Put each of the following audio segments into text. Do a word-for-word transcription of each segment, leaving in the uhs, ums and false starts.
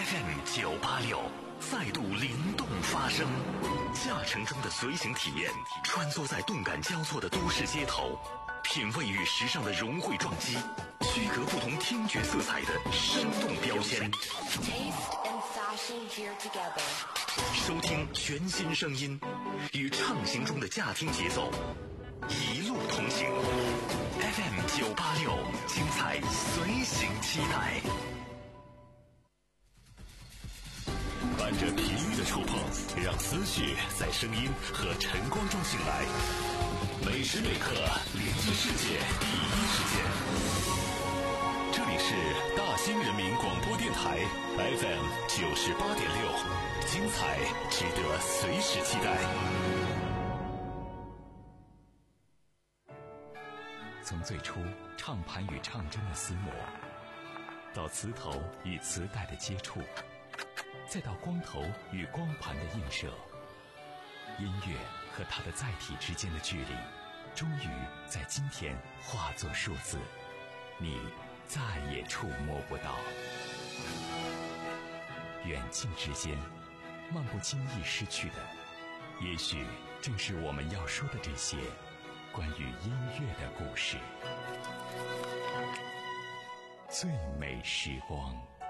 F M 九八六再度灵动发声，驾乘中的随行体验，穿梭在动感交错的都市街头，品味与时尚的融汇撞击，区隔不同听觉色彩的生动标签。 Taste and fashion here together. 收听全新声音，与畅行中的驾听节奏，一路同行。F M 九八六，精彩随行期待。伴着频率的触碰，让思绪在声音和晨光中醒来。每时每刻连接世界第一时间。这里是大兴人民广播电台 F M 九十八点六，精彩值得随时期待。从最初唱盘与唱针的厮磨，到磁头与磁带的接触，再到光头与光盘的映射，音乐和它的载体之间的距离，终于在今天化作数字，你再也触摸不到。远近之间，漫不经意失去的，也许正是我们要说的这些关于音乐的故事。最美时光。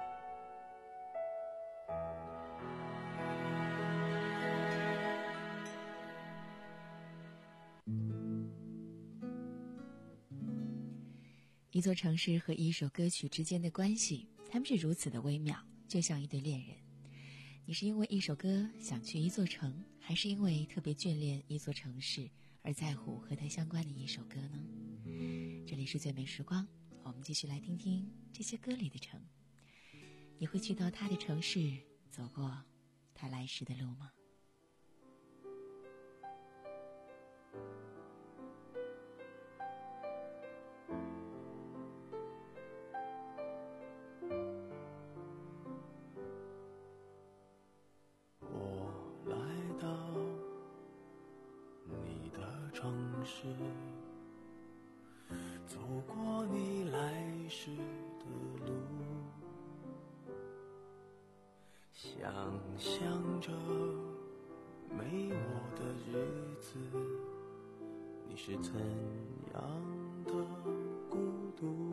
一座城市和一首歌曲之间的关系，他们是如此的微妙，就像一对恋人。你是因为一首歌想去一座城，还是因为特别眷恋一座城市而在乎和它相关的一首歌呢？这里是最美时光，我们继续来听听这些歌里的城。你会去到他的城市，走过他来时的路吗？ 走过你来时的路，想象着没我的日子，你是怎样的孤独，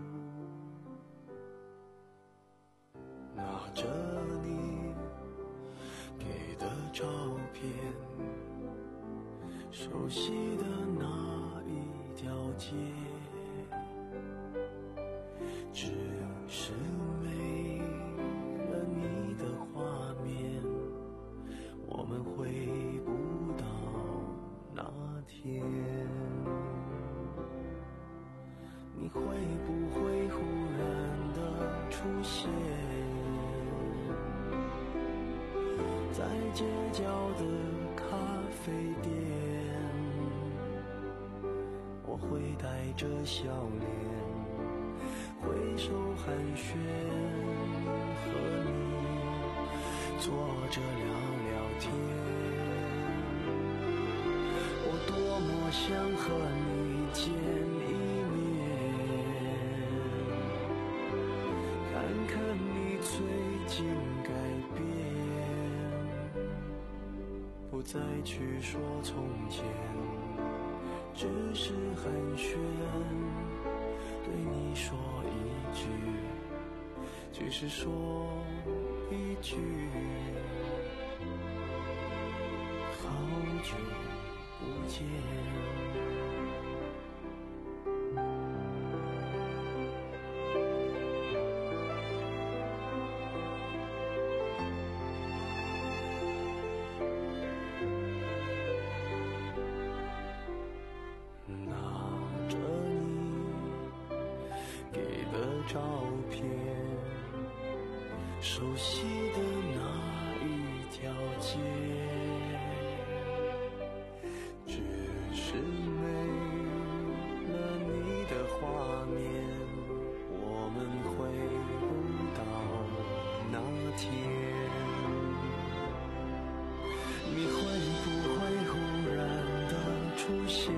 拿着你给的照片，熟悉的那一条街，只是没了你的画面，我们回不到那天。你会不会忽然的出现在街角的咖啡店，我会带着笑脸挥手寒暄，和你坐着聊聊天。我多么想和你见一面，看看你最近改变，不再去说从前，只是寒暄，对你说一句，只是说一句，好久不见。照片，熟悉的那一条街，只是没了你的画面，我们回不到那天。你会不会忽然的出现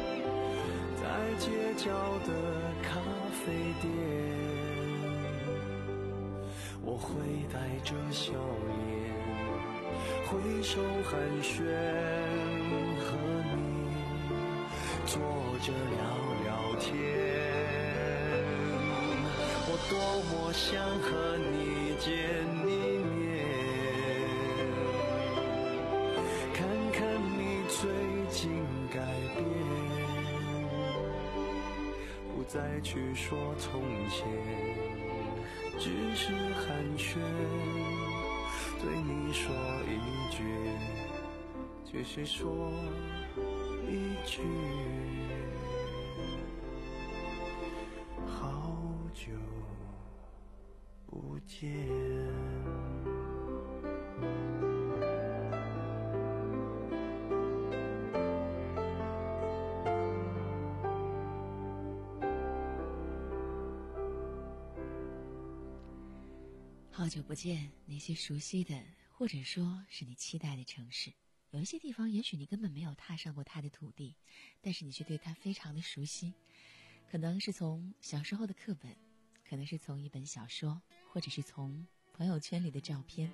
在街角的咖啡店， 我会带着笑脸挥手寒暄，和你坐着聊聊天。我多么想和你见一面，看看你最近改变，不再去说从前，只是寒暄，对你说一句，只是说一句，好久不见。 好久不见，那些熟悉的，或者说是你期待的城市，有一些地方也许你根本没有踏上过它的土地，但是你却对它非常的熟悉，可能是从小时候的课本，可能是从一本小说，或者是从朋友圈里的照片。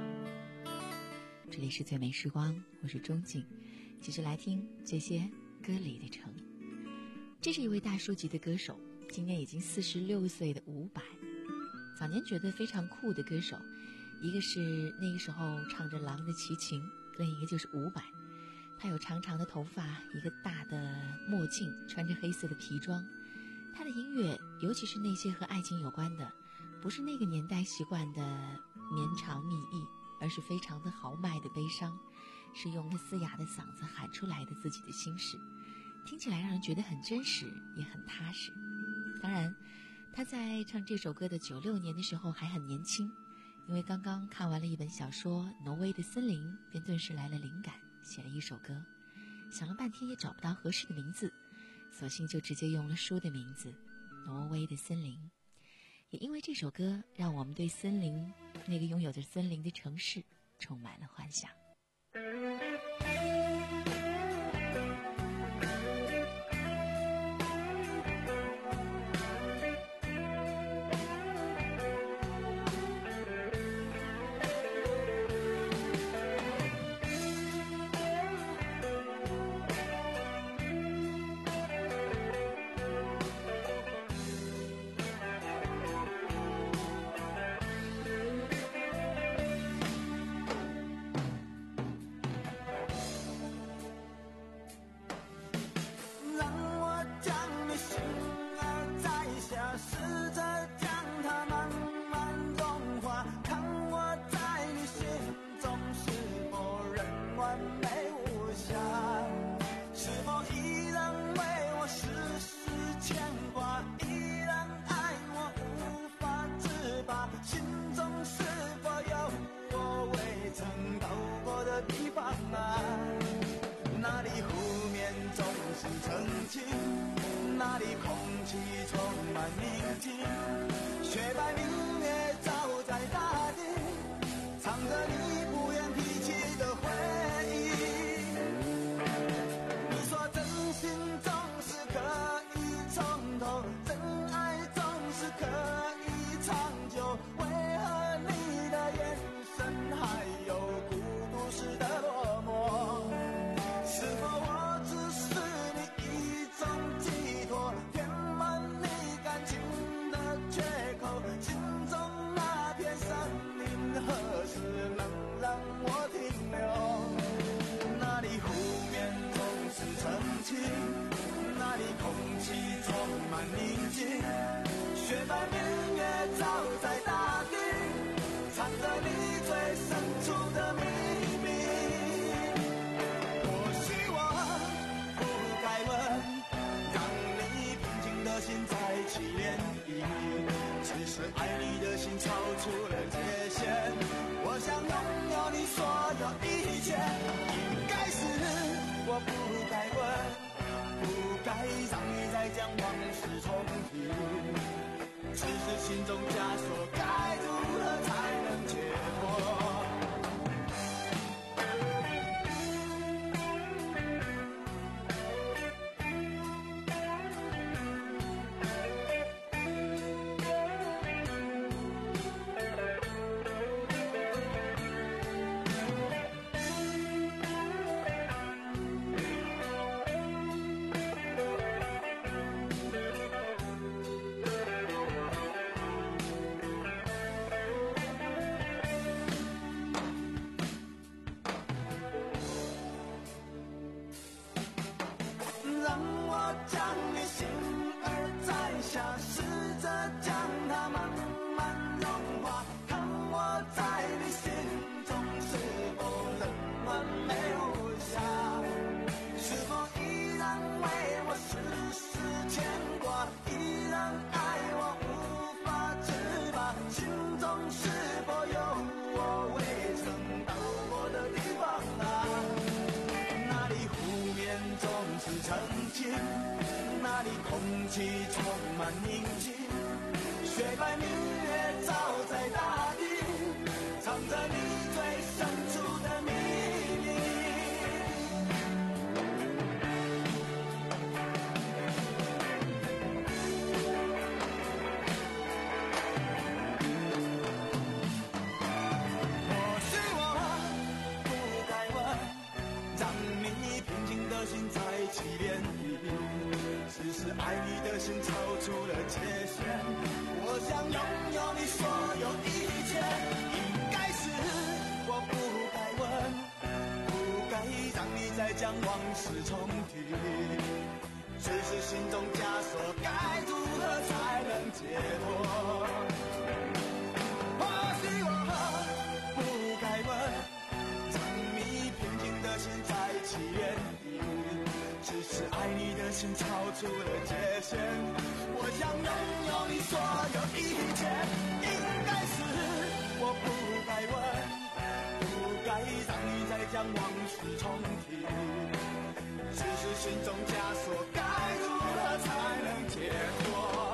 这里是最美时光，我是钟静，继续来听这些歌里的城。这是一位大叔级的歌手，今年已经四十六岁的伍佰。早年觉得非常酷的歌手，一个是那个时候唱着《狼的齐秦》，另一个就是伍佰。他有长长的头发，一个大的墨镜，穿着黑色的皮装。他的音乐，尤其是那些和爱情有关的，不是那个年代习惯的绵长密意，而是非常的豪迈的悲伤，是用他嘶哑的嗓子喊出来的自己的心事，听起来让人觉得很真实，也很踏实。当然他在唱这首歌的九六年的时候还很年轻，因为刚刚看完了一本小说《挪威的森林》，便顿时来了灵感，写了一首歌。想了半天也找不到合适的名字，索性就直接用了书的名字《挪威的森林》。也因为这首歌，让我们对森林，那个拥有着森林的城市，充满了幻想。 那里湖面总是澄清，那里空气充满宁静，雪白明月照在大地，藏着你不言提起的回忆。你说真心总是可以从头，真爱总是可以长久，为何你的眼神还有孤独时的落寞？是否我只是你一种寄托，填满你感情的缺口？心中那片森林何时能让我停留？那里湖面总是澄清，那里空气充满宁静，雪白明月照在大地，藏着你最深处的秘密。心在起涟漪，其实爱你的心超出了界限。我想拥有你所有一切，应该是我不该问，不该让你再将往事重提。只是心中枷锁该如何才能解脱？ 宁静，雪白明月照在大地，藏着你最深处的秘密。或许我不该问，让你平静的心再起涟漪，只是爱你的心超出了界限。我想拥有你所有一切，应该是我不该问，不该让你再将往事重提，只是心中枷锁该如何才能解脱。或许我不该问，让你平静的心再起涟漪，只是爱你的心超出了界限。我想拥有你所有一切，应该是我不该问，不该让你再将往事重提，只是心中枷锁该如何才能解脱。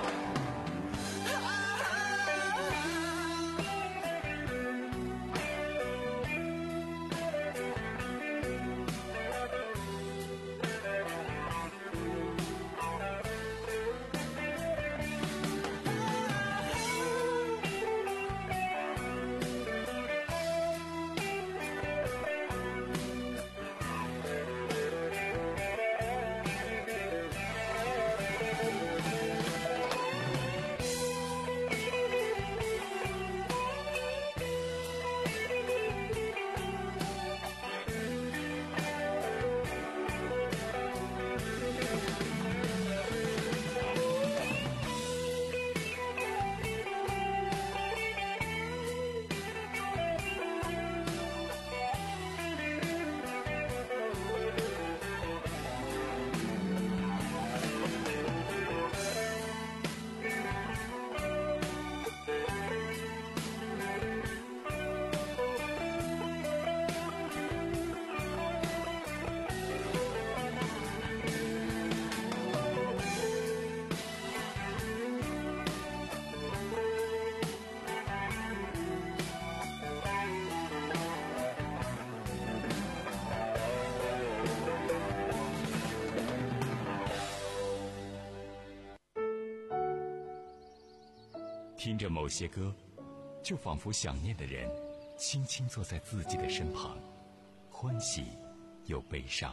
听着某些歌，就仿佛想念的人轻轻坐在自己的身旁，欢喜又悲伤。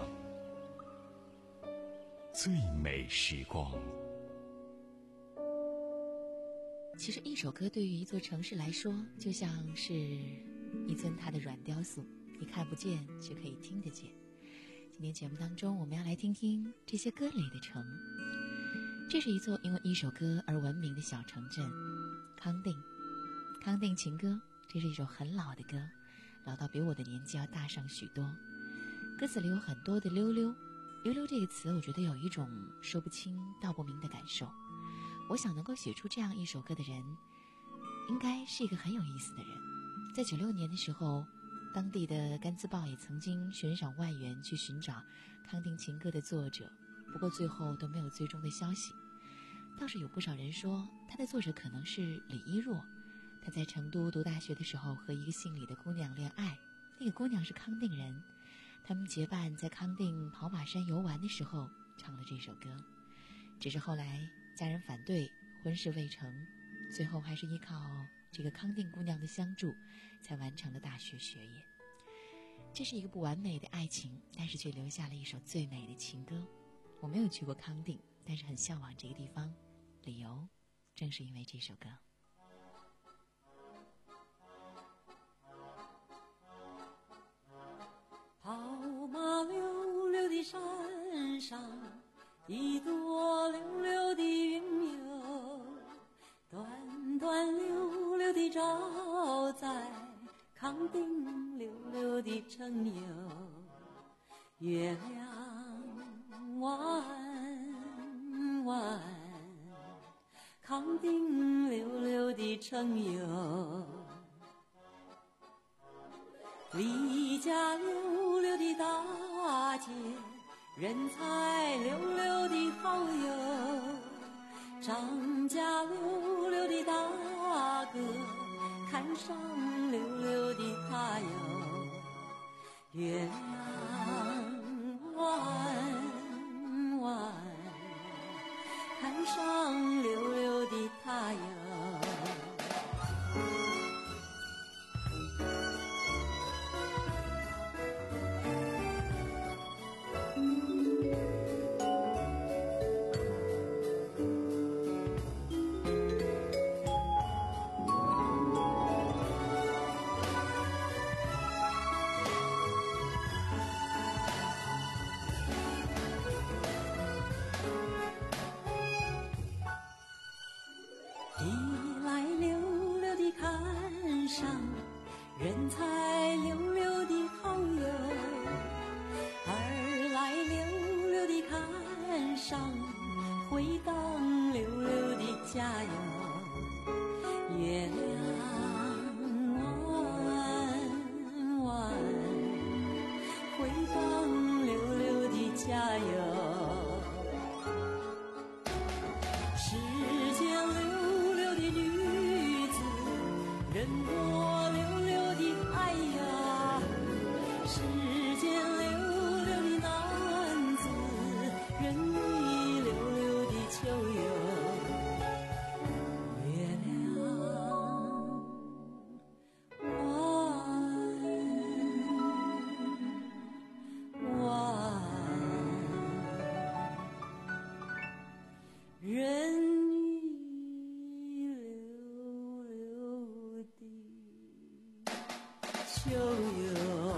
最美时光。 其实一首歌对于一座城市来说，就像是一尊它的软雕塑，你看不见却可以听得见。今天节目当中，我们要来听听这些歌里的城。这是一座因为一首歌而闻名的小城镇康定。康定情歌，这是一首很老的歌，老到比我的年纪要大上许多。歌词里有很多的溜溜，溜溜这个词我觉得有一种说不清道不明的感受。我想能够写出这样一首歌的人，应该是一个很有意思的人。在九六年的时候，当地的甘孜报也曾经悬赏万元去寻找康定情歌的作者，不过最后都没有最终的消息。倒是有不少人说他的作者可能是李一若，他在成都读大学的时候和一个姓李的姑娘恋爱，那个姑娘是康定人，他们结伴在康定跑马山游玩的时候唱了这首歌。只是后来家人反对，婚事未成，最后还是依靠这个康定姑娘的相助才完成了大学学业。这是一个不完美的爱情，但是却留下了一首最美的情歌。我没有去过康定，但是很向往这个地方，理由正是因为这首歌。 跑马溜溜的山上，一朵溜溜的云哟，端端溜溜的照在康定溜溜的城哟，月亮弯弯，康定溜溜的城哟，离家溜溜的大街，人才溜溜的好友， 张家溜溜的大哥，看上溜溜的他哟，月亮弯弯，看上溜溜的他哟。一来溜溜的看上，人才溜溜的好友；二来溜溜的看上，回荡溜溜的家哟。月亮弯弯，回荡溜溜的家哟。世间溜溜的女子，人多溜溜的爱呀；世间溜溜的男子，人比溜溜的秋哟。月亮弯弯，人比溜溜的秋哟。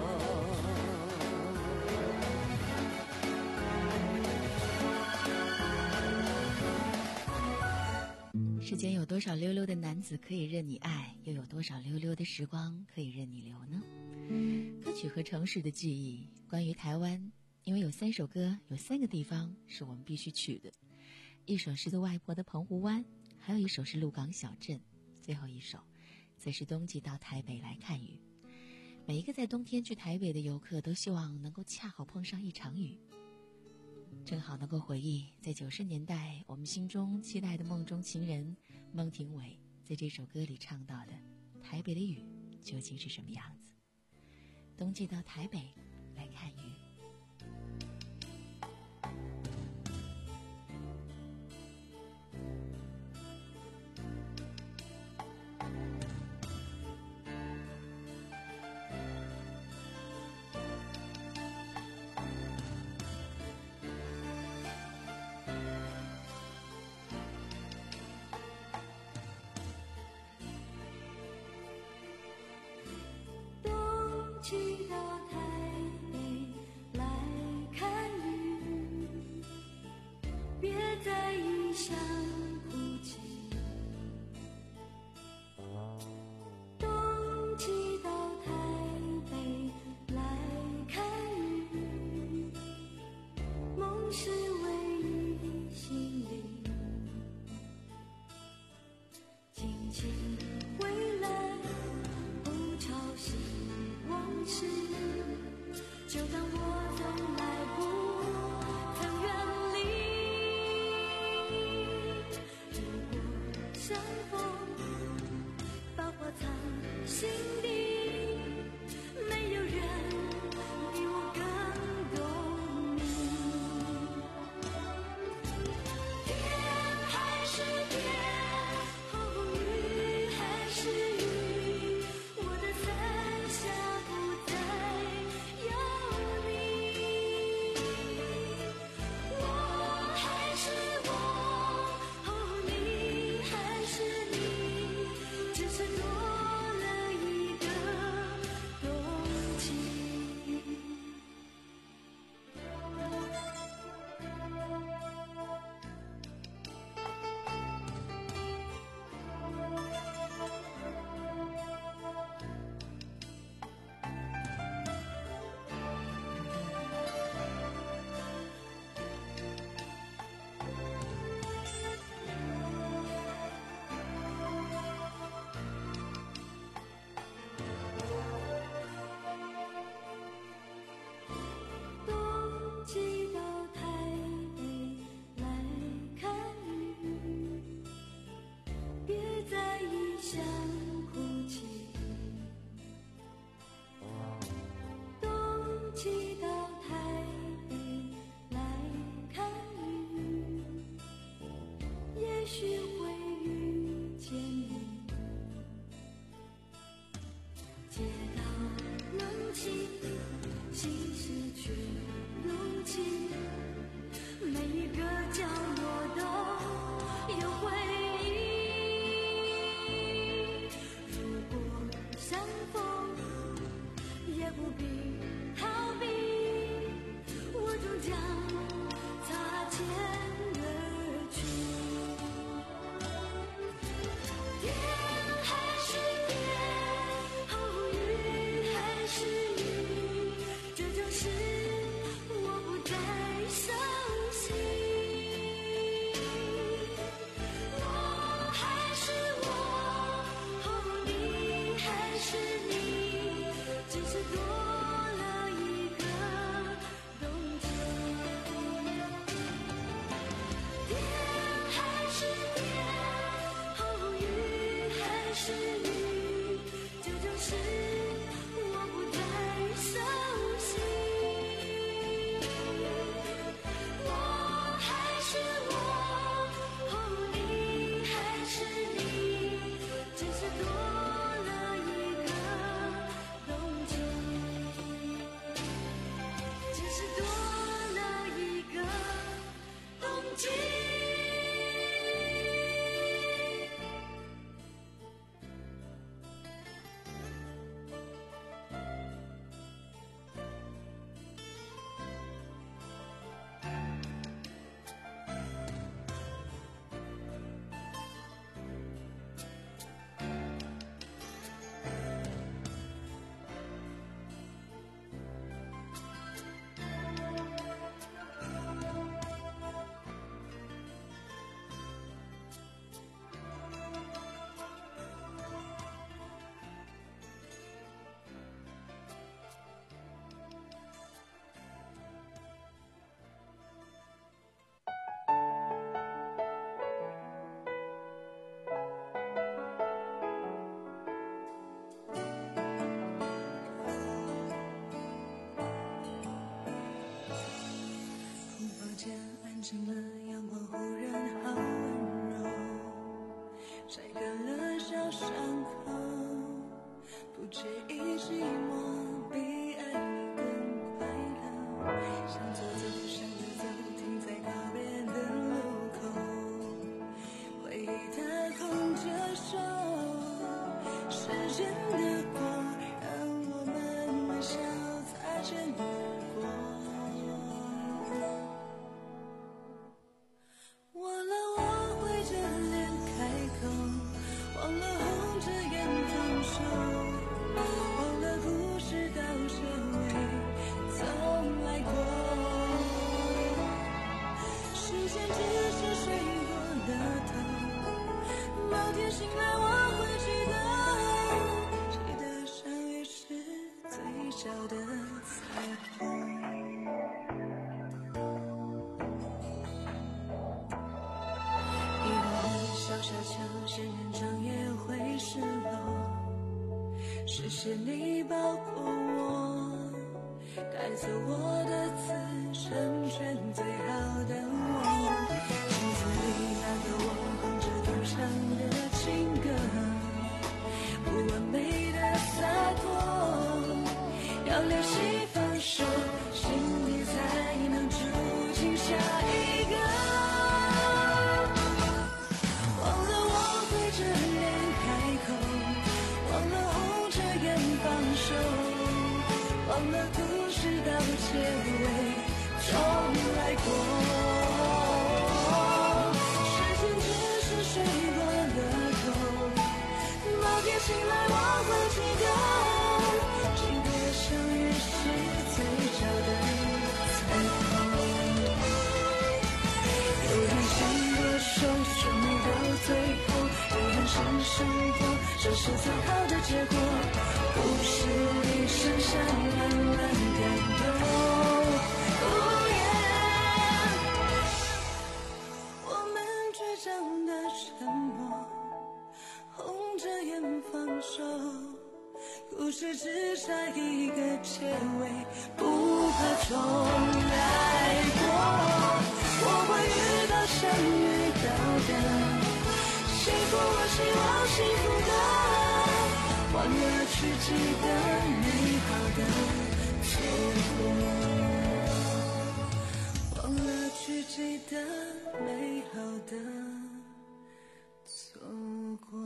世间有多少溜溜的男子可以任你爱，又有多少溜溜的时光可以任你留呢？歌曲和城市的记忆，关于台湾，因为有三首歌，有三个地方是我们必须去的。一首是做外婆的澎湖湾，还有一首是鹿港小镇，最后一首则是冬季到台北来看雨。每一个在冬天去台北的游客都希望能够恰好碰上一场雨，正好能够回忆在九十年代我们心中期待的梦中情人孟庭苇在这首歌里唱到的台北的雨究竟是什么样子。冬季到台北来看雨。 去到台北来看雨，别在异乡哭泣。冬季到台北来看雨，梦是唯一心里，轻轻回来不吵醒往事，就当我从来不曾远离。如果相逢，把话藏心底，没有人比我更懂你。天还是天，风雨还是雨，我的伞下不再有你。我还是我，哦，你还是你。 许会遇见你。街道冷清，心事却如情，每一个角落都有回忆。如果相逢，也不必逃避，我终将擦肩而去。天还是天，哦，雨还是雨，这就是我不再熟悉。我还是我，哦，你还是你，只是多了一个冬季。天还是天，哦，雨还是雨，这就是我不再熟悉。我还是我，哦，你还是你，只是多了一个冬季，只是多了一个冬季。空房间安静了，阳光忽然好温柔，晒干了小伤口，不介意寂寞，比爱你更快乐。想走走，想着走，停在告别的路口，回忆它空着手，时间的过，让我们微笑擦肩而过。忘了我会着脸开口，忘了红着眼放手，忘了故事到结尾从来过。时间只是睡过了头，某天醒来我会记得，记得相遇时最小的彩虹。小小桥，仙人掌也会失落。谢谢你保护我，带走我的刺，成全最好的我。镜子里那个我，哼着独唱的情歌，不完美的洒脱，要练习放手，心里才能住进下一个。忘了故事到结尾从来过，时间只是睡过了头，某天醒来我会记得，记得相遇时最小的彩虹。有人牵过手，却没到最后，有人深深过，这是最好的结果。故事里剩下慢慢感动，哦耶！我们倔强的沉默，红着眼放手，故事只差一个结尾，不怕重来过。我会遇到相遇到的过我希望幸福的，忘了去记得美好的错过，忘了去记得美好的错过。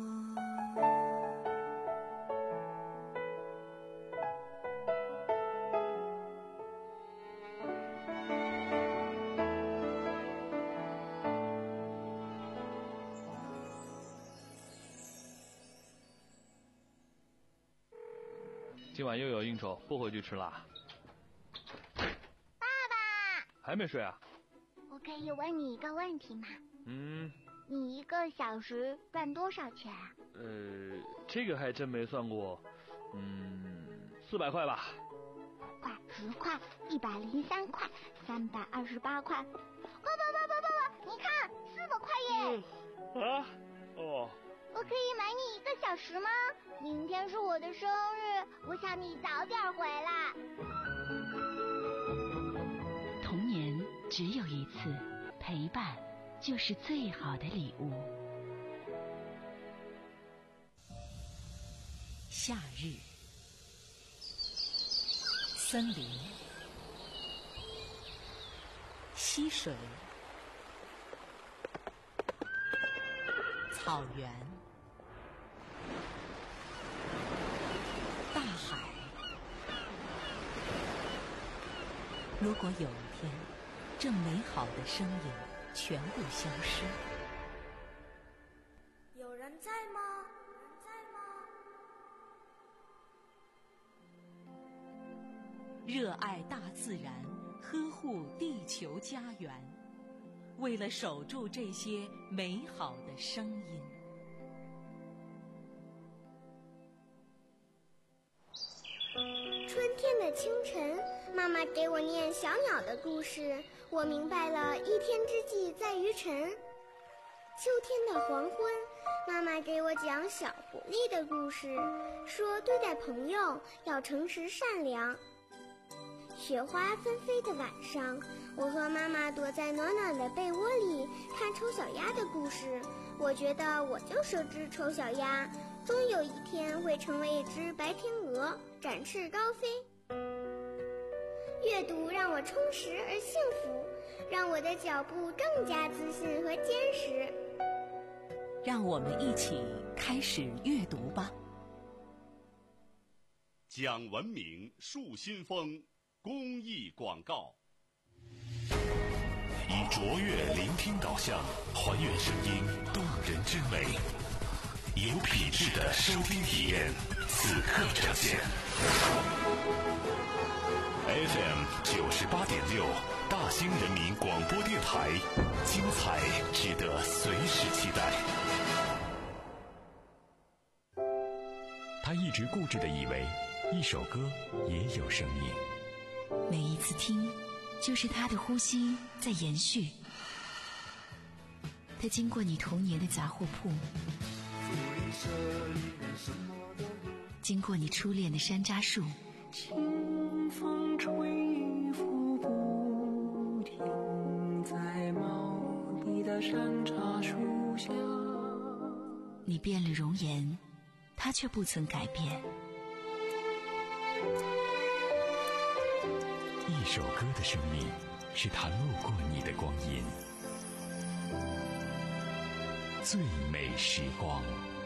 今晚又有应酬，不回去吃啦。 爸爸， 还没睡啊？ 我可以问你一个问题吗？ 嗯。 你一个小时赚多少钱啊？ 呃，这个还真没算过。嗯，四百块吧。 块、十块、一百零三块、三百二十八块。爸爸爸爸爸爸，你看，四百块耶！ 嗯、啊？哦。 我可以买你一个小时吗？明天是我的生日，我想你早点回来。 童年只有一次，陪伴就是最好的礼物。夏日，森林，溪水，草原，大海。如果有一天，这美好的声音全部消失， 有人在吗？有人在吗？ 热爱大自然，呵护地球家园，为了守住这些美好的声音。 春天的清晨，妈妈给我念小鸟的故事，我明白了一天之计在于晨。秋天的黄昏，妈妈给我讲小狐狸的故事，说对待朋友要诚实善良。雪花纷飞的晚上，我和妈妈躲在暖暖的被窝里看丑小鸭的故事，我觉得我就是只丑小鸭，终有一天会成为一只白天鹅，展翅高飞。阅读让我充实而幸福，让我的脚步更加自信和坚实。 让我们一起开始阅读吧。 讲文明树新风公益广告。以卓越聆听导向，还原声音动人之美，有品质的收听体验，此刻呈现。F M 九十八点六，大兴人民广播电台，精彩值得随时期待。 他一直固执地以为，一首歌也有生命。 每一次听，就是他的呼吸在延续。他经过你童年的杂货铺，经过你初恋的山楂树， 清风吹拂不停，在茂密的山楂树下。 你变了容颜，他却不曾改变。 一首歌的生命，是他路过你的光阴。最美时光。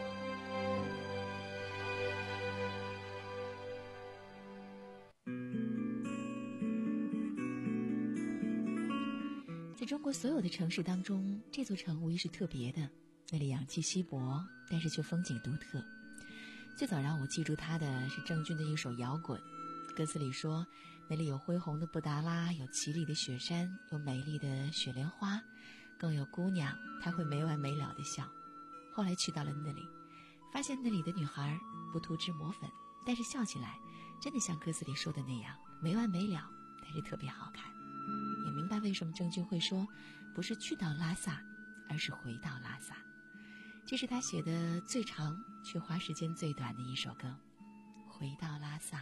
在中国所有的城市当中，这座城无疑是特别的，那里氧气稀薄，但是却风景独特。最早让我记住它的是郑钧的一首《摇滚》，歌词里说那里有恢宏的布达拉，有绮丽的雪山，有美丽的雪莲花，更有姑娘，她会没完没了的笑。后来去到了那里，发现那里的女孩不涂脂抹粉，但是笑起来真的像歌词里说的那样没完没了，但是特别好看。也明白为什么郑钧会说不是去到拉萨，而是回到拉萨。这是他写的最长却花时间最短的一首歌，回到拉萨。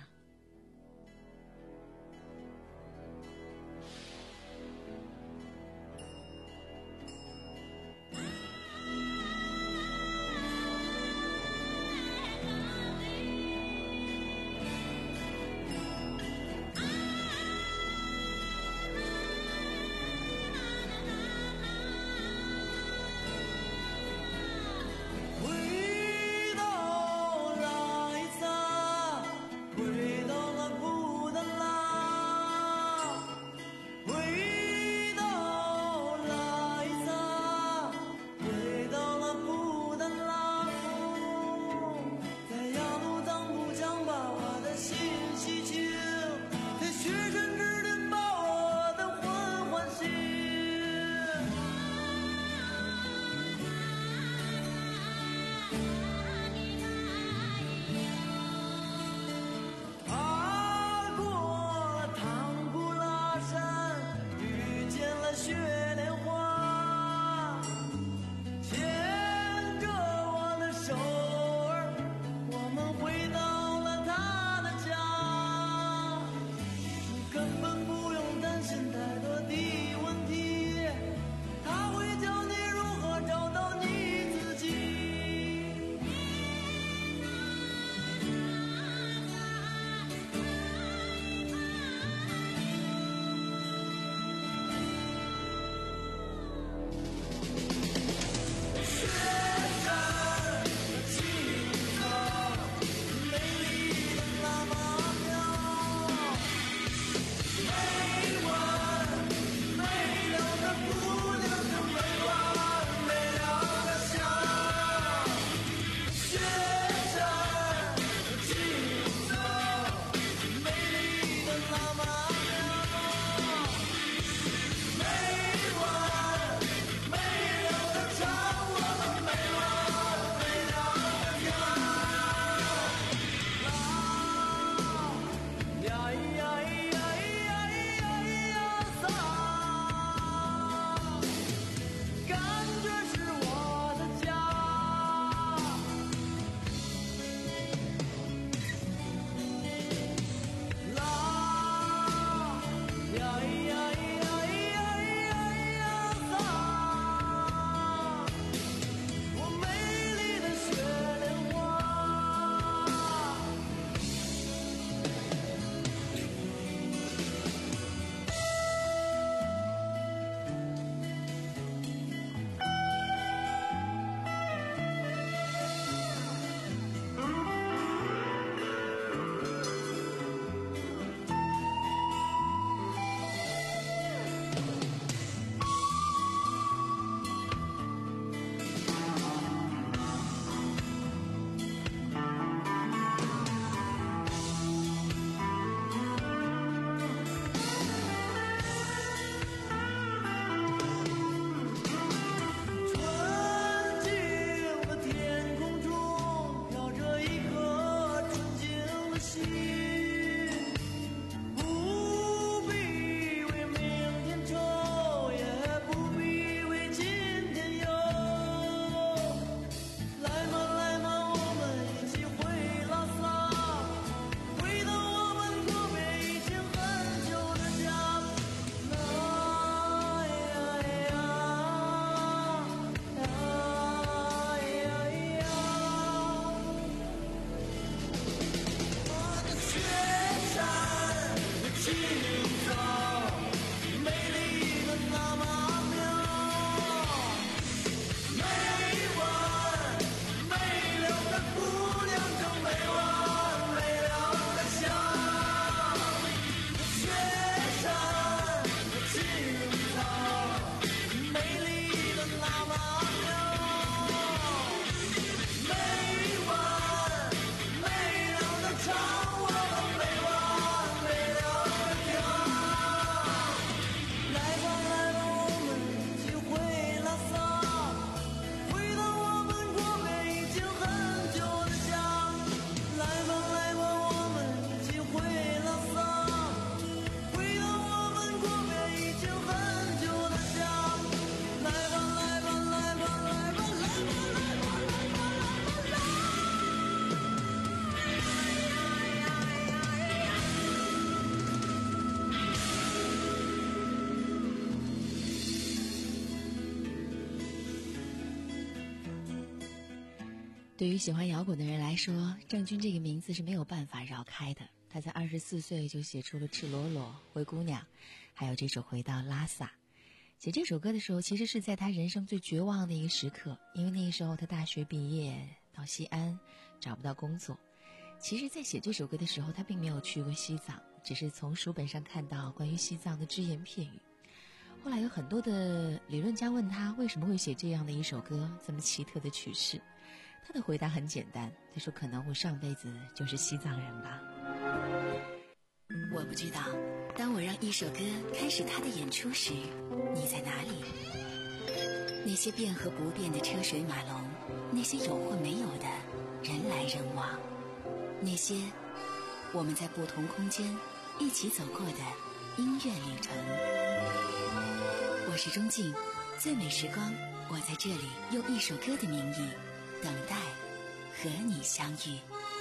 对于喜欢摇滚的人来说，郑钧这个名字是没有办法绕开的。他在二十四岁就写出了《赤裸裸》、《灰姑娘》，还有这首《回到拉萨》。写这首歌的时候，其实是在他人生最绝望的一个时刻，因为那个时候他大学毕业到西安，找不到工作。其实在写这首歌的时候，他并没有去过西藏，只是从书本上看到关于西藏的只言片语。后来有很多的理论家问他为什么会写这样的一首歌，这么奇特的曲式。他的回答很简单，他说可能我上辈子就是西藏人吧。 我不知道，当我让一首歌开始它的演出时，你在哪里？那些变和不变的车水马龙，那些有或没有的人来人往，那些我们在不同空间一起走过的音乐旅程。我是钟静，最美时光，我在这里用一首歌的名义等待和你相遇。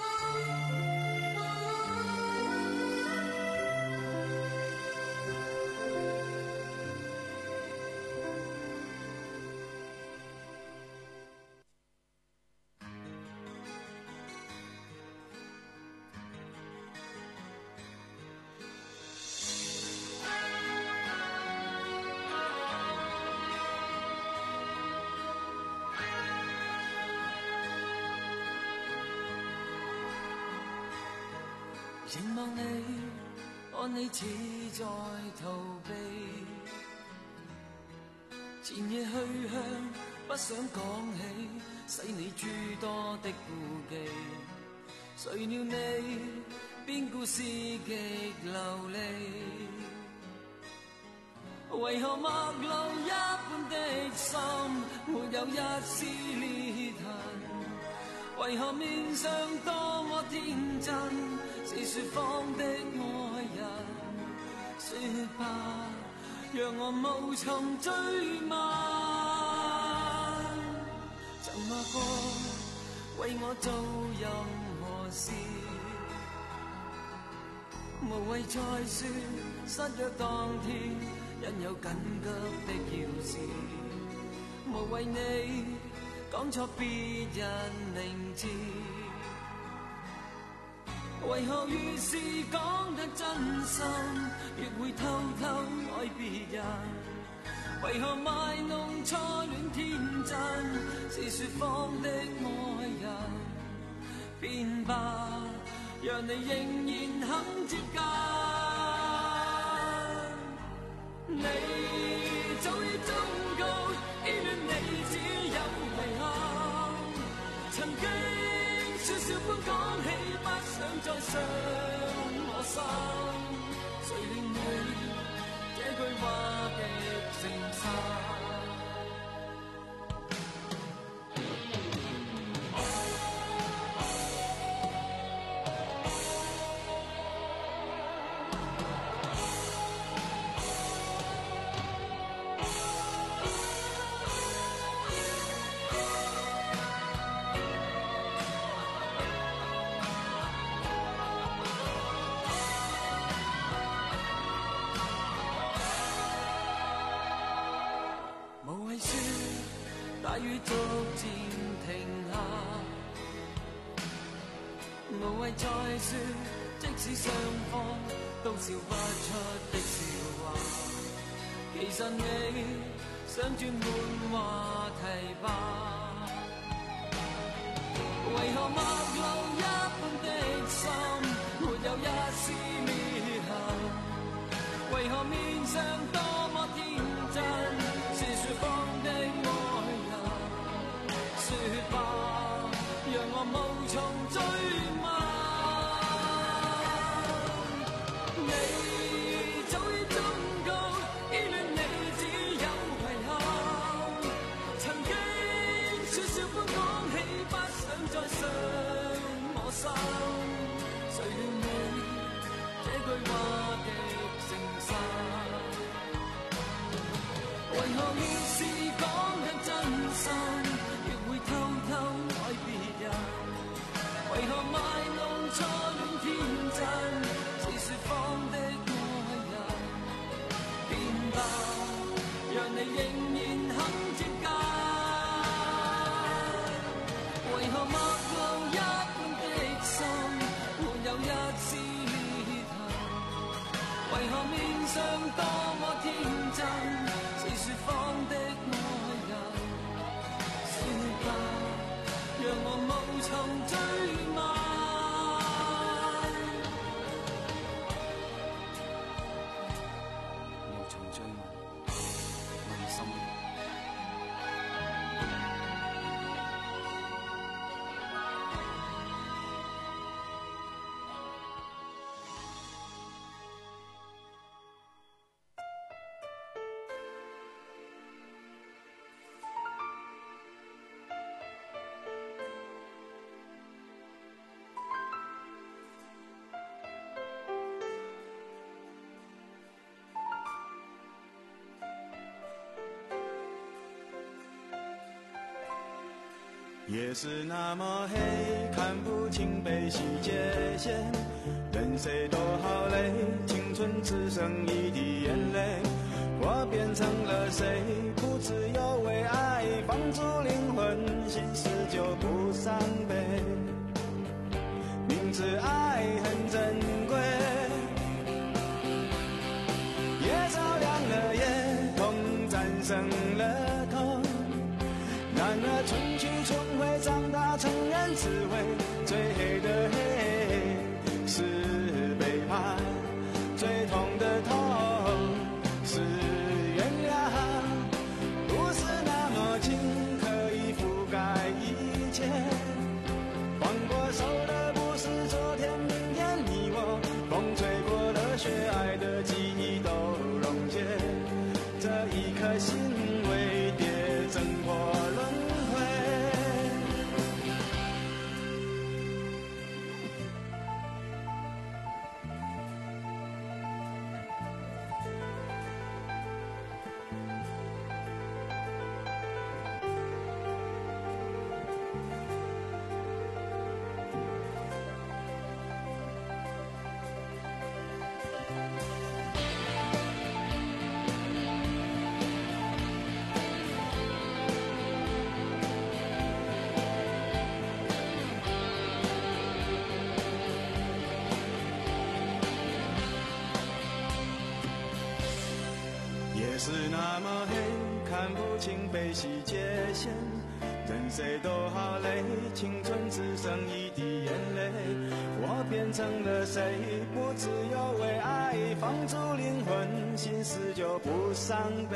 凝望你，看你似在逃避，前夜去向，不想講起，使你諸多的顧忌。誰料你，邊故事極流離？為何陌路一般的心，沒有一絲裂痕？為何面上多麼天真？是說謊的愛人，說吧，讓我無從追問。怎麼過為我做任何事，無謂再說失約當天，因有緊急的要事，無謂你講錯別人名字。為何越是講得真心，越會偷偷愛別人？為何賣弄初戀天真，是說謊的愛人？變吧，讓你仍然肯接近。你早已忠告，依戀你只有遺憾。曾經笑笑般講起，不想再傷我心。誰令你這句話極誠實？大雨逐漸停下，無謂再說，即使雙方都笑不出的笑話。其實你想轉換話題吧？為何陌路一般的心，沒有一絲裂痕？為何面上多麼天真，是說謊的愛？說吧，讓我無從追問。你早已忠告，依戀你只有遺憾。曾經笑笑般講起，不想再傷我心。誰料你這句話極誠實？為何越是講得真心，越會偷偷愛別人？為何賣我面上多麼天真，是說謊的愛人。算吧，讓我無從追問。無從追問，問心。 夜是那么黑，看不清悲喜界限，任谁都好累，青春只剩一滴眼泪。我变成了谁？不自由为爱放逐灵魂，心事就不伤悲。明知爱很珍贵，也照亮了夜，痛战胜了痛。然而春去春回，长大成人只为最黑的黑是背叛，最痛的痛是原谅。不是那么轻可以覆盖一切，放过手的不是昨天明天，你我风吹过了雪，爱的记忆都溶解，这一颗心为蝶挣破轮是那么黑，看不清悲喜界限，任谁都好累，青春只剩一滴眼泪。我变成了谁？不自由为爱放逐灵魂，心事就不伤悲。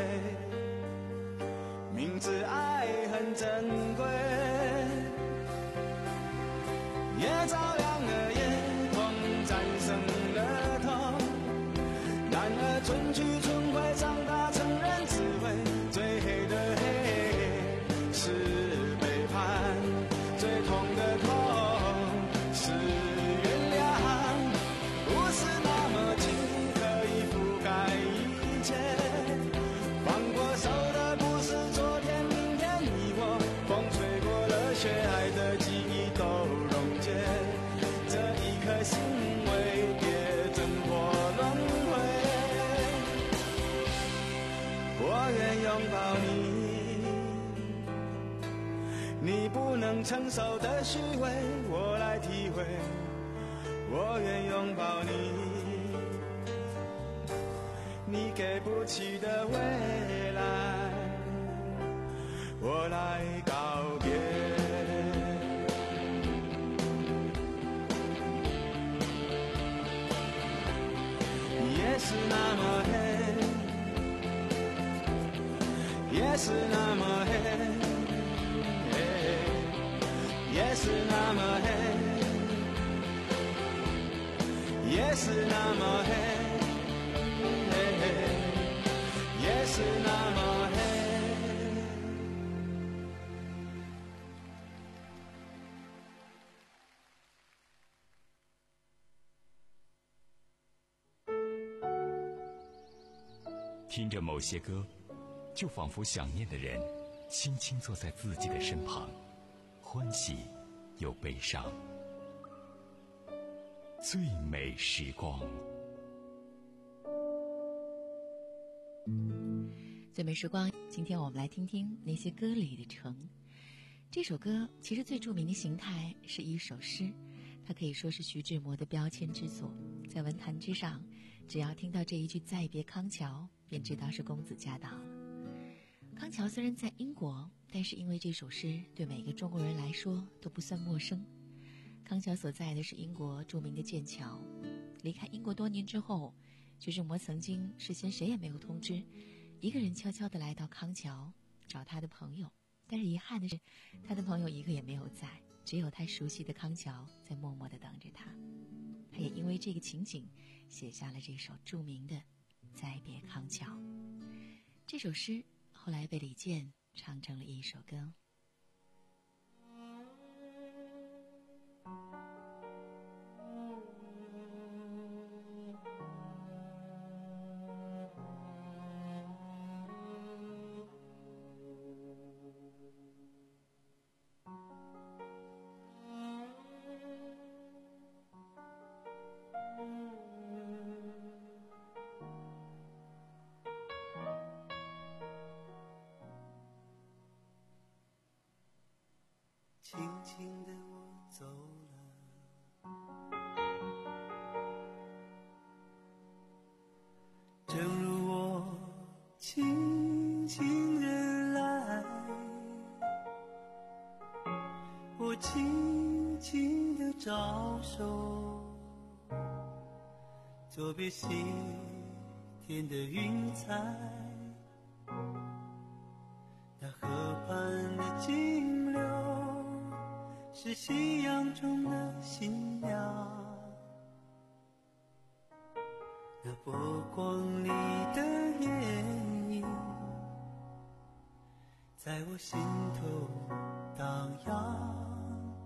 明知爱很珍贵，也照亮了夜，痛战胜了痛。然而春去春回，长大成人只为最黑的黑是背叛，最痛的痛是原谅。不是那么轻可以覆盖一切，放过手的不是昨天明天，你我风吹过了雪，爱的记忆都溶解，这一颗心为蝶挣破轮回。我愿拥抱你，你不能承受的虚伪，我来体会。我愿拥抱你，你给不起的未来，我来告别。夜是那么黑，夜是那么黑，夜是那么黑，夜是那么黑，夜是那么黑。 听着某些歌，就仿佛想念的人轻轻坐在自己的身旁，欢喜又悲伤。最美时光， 最美时光，今天我们来听听那些歌里的城。这首歌其实最著名的形态是一首诗，它可以说是徐志摩的标签之作，在文坛之上只要听到这一句再别康桥，便知道是公子驾到了。康桥虽然在英国，但是因为这首诗对每个中国人来说都不算陌生。康桥所在的是英国著名的剑桥。离开英国多年之后，徐志摩曾经事先谁也没有通知，一个人悄悄地来到康桥找他的朋友，但是遗憾的是，他的朋友一个也没有在，只有他熟悉的康桥在默默地等着他。他也因为这个情景写下了这首著名的《再别康桥》。这首诗后来被李健唱成了一首歌。 轻轻地我走了，正如我轻轻地来，我轻轻地招手，作别西天的云彩，那河畔的金流是夕阳中的新娘，那波光里的眼影在我心头荡漾，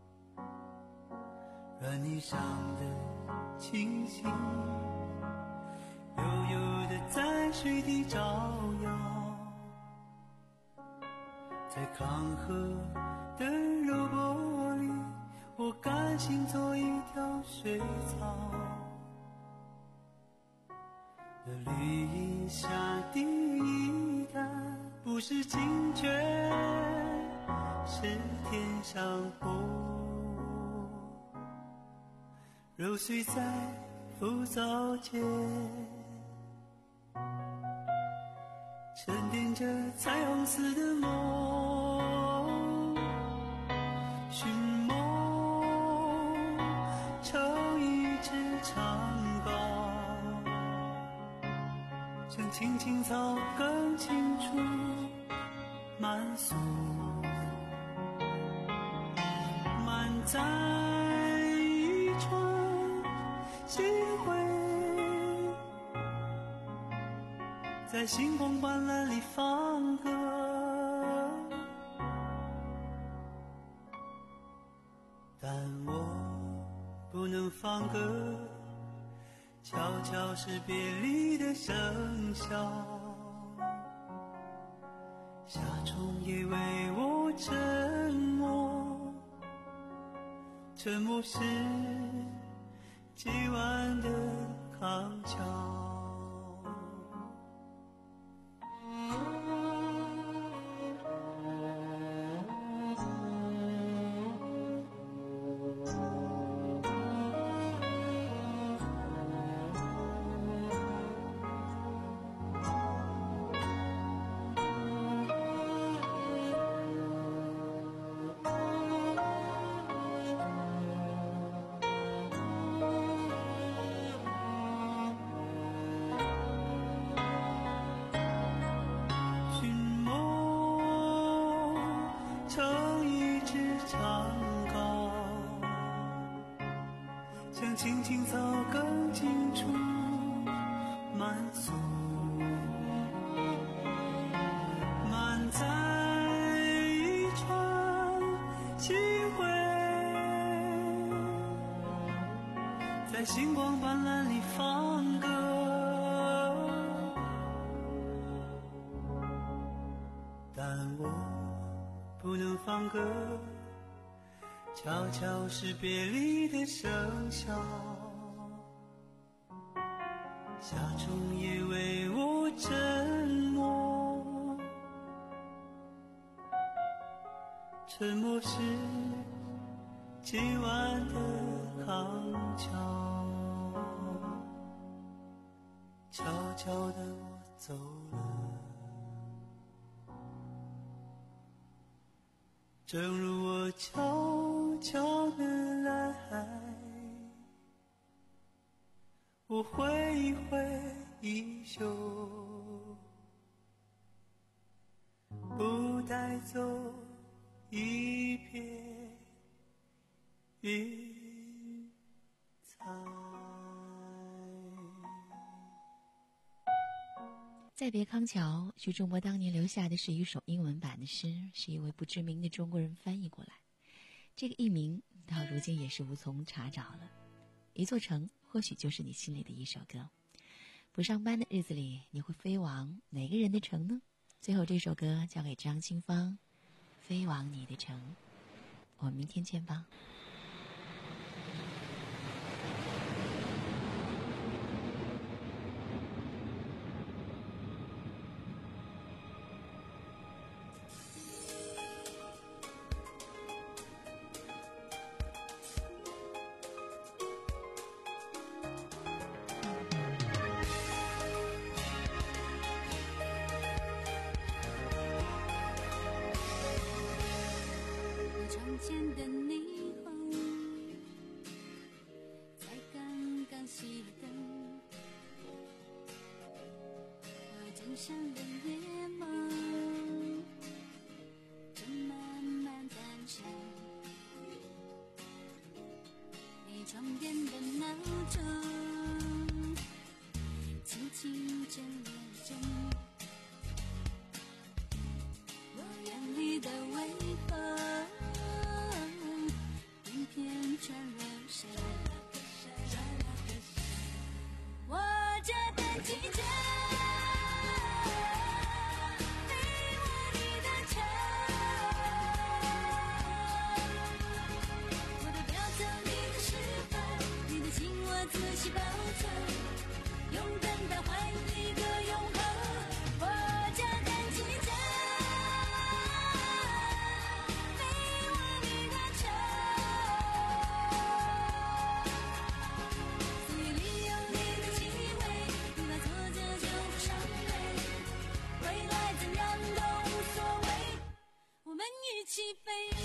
软泥上的星星悠悠地在水底照耀，在康河的柔波里，我甘心做一条水草，那绿荫下第一滩不是清泉，是天上虹，揉碎在浮藻间，沉淀着彩虹似的梦，寻梦成一支长篙，趁青青草更青处漫溯，满载一船星辉，在星光斑斓里放歌，但我不能放歌，悄悄是别离的笙箫，夏虫也为我沉默，沉默是今晚的康桥。青青草更青处漫溯，满载一船星辉，在星光斑斓里放歌，但我不能放歌，悄悄是别离的笙箫，夏虫也为我沉默，沉默是今晚的康桥。 悄悄地我走了，正如我悄悄地来，我挥一挥衣袖，不带走一片云彩。 再别康桥，徐志摩当年留下的是一首英文版的诗，是一位不知名的中国人翻译过来。这个译名到如今也是无从查找了。一座城或许就是你心里的一首歌。不上班的日子里，你会飞往哪个人的城呢？最后这首歌交给张清芳，飞往你的城。我们明天见吧。 上的夜梦正慢慢诞生，你床边的闹钟轻轻震了震，我眼里的微风偏偏转了身，我这单骑着仔细保存，用等待换一个永恒。我这单骑着飞往你的城，岁月里有你的气味，你把坐着就不伤悲，未来怎样都无所谓，我们一起飞。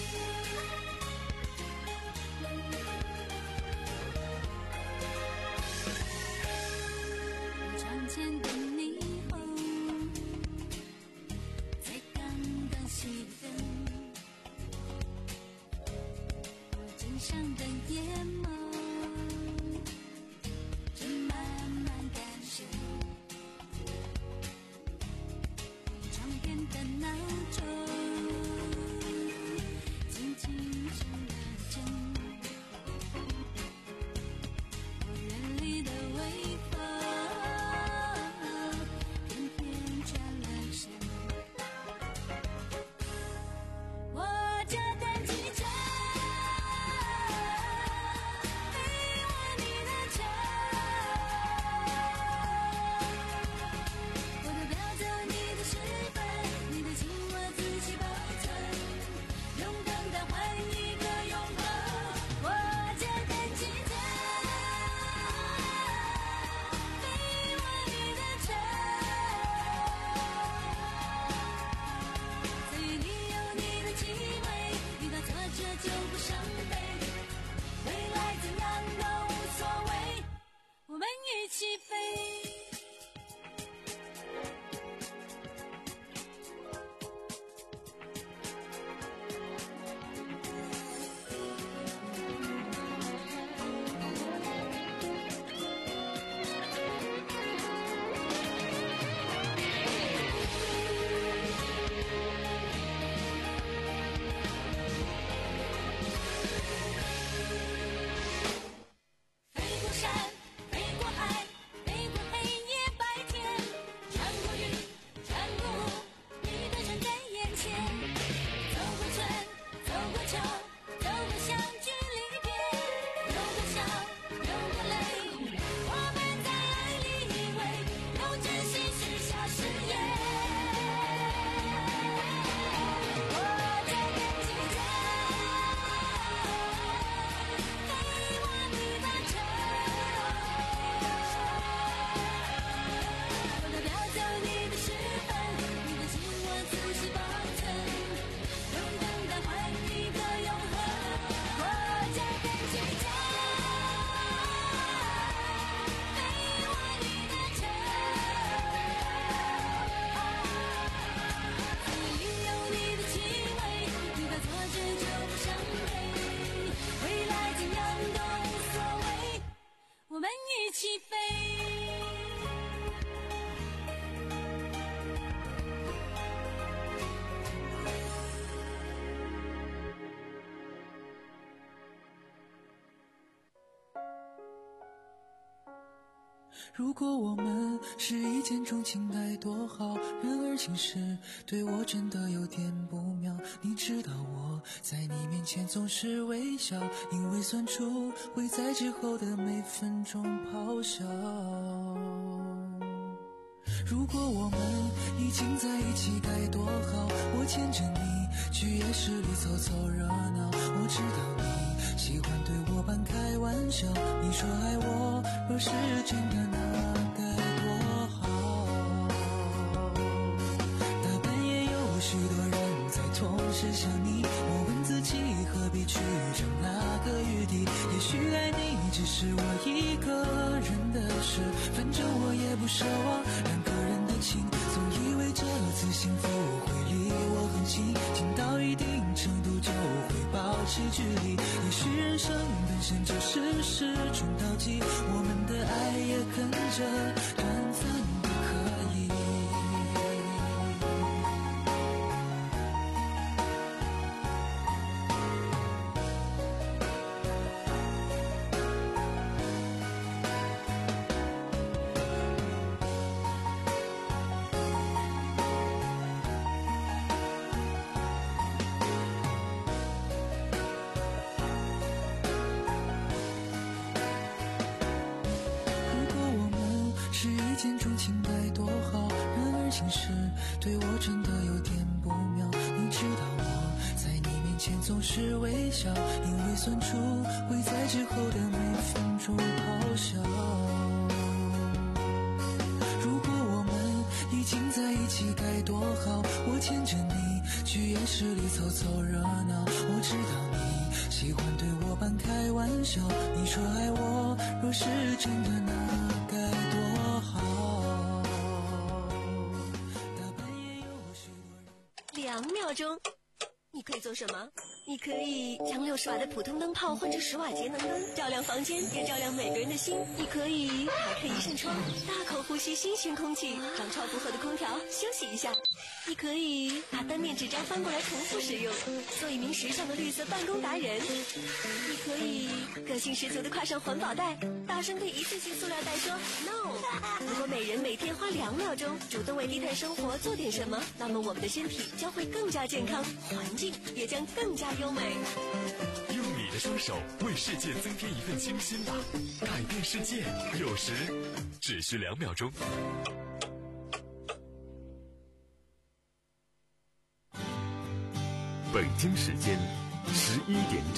前的霓虹才刚刚熄灯，我枕上的夜梦正慢慢诞生，你床边的闹钟轻轻震了震，我眼里的微风起飞。飞过山，飞过海，飞过黑如果我们是一见钟情该多好，然而情势对我真的有点不妙。你知道我在你面前总是微笑，因为算出会在之后的每分钟咆哮。如果我们已经在一起该多好，我牵着你去夜市里凑凑热闹。我知道你喜欢对我半开玩笑，你说爱我若是真的那该多好。大半夜有许多人在同时想你，我问自己何必去争那个余地，也许爱你只是我一个人的事，反正我也不奢望两个人的情，总以为这次幸福会离我很近，近到一定程度就会保持距离。也许人生本身就是时钟倒计，我们的爱也跟着短暂的可以。是一见钟情该多好，然而情势对我真的有点不妙。你知道我在你面前总是微笑，因为算出会在之后的每分钟咆哮。如果我们已经在一起该多好，我牵着你去夜市里凑凑热闹。我知道你喜欢对我半开玩笑，你说爱我若是真的那该多好。 两秒钟，你可以做什么？你可以将六十瓦的普通灯泡换成十瓦节能灯，照亮房间，也照亮每个人的心。你可以打开一扇窗，大口呼吸新鲜空气，让超负荷的空调休息一下。你可以把单面纸张翻过来重复使用，做一名时尚的绿色办公达人。你可以个性十足的跨上环保袋，大声对一次性塑料袋说 no。 如果每人每天花两秒钟主动为低碳生活做点什么，那么我们的身体将会更加健康，环境也将更加优美。 用你的双手为世界增添一份清新吧，改变世界有时只需两秒钟。北京时间十一点整。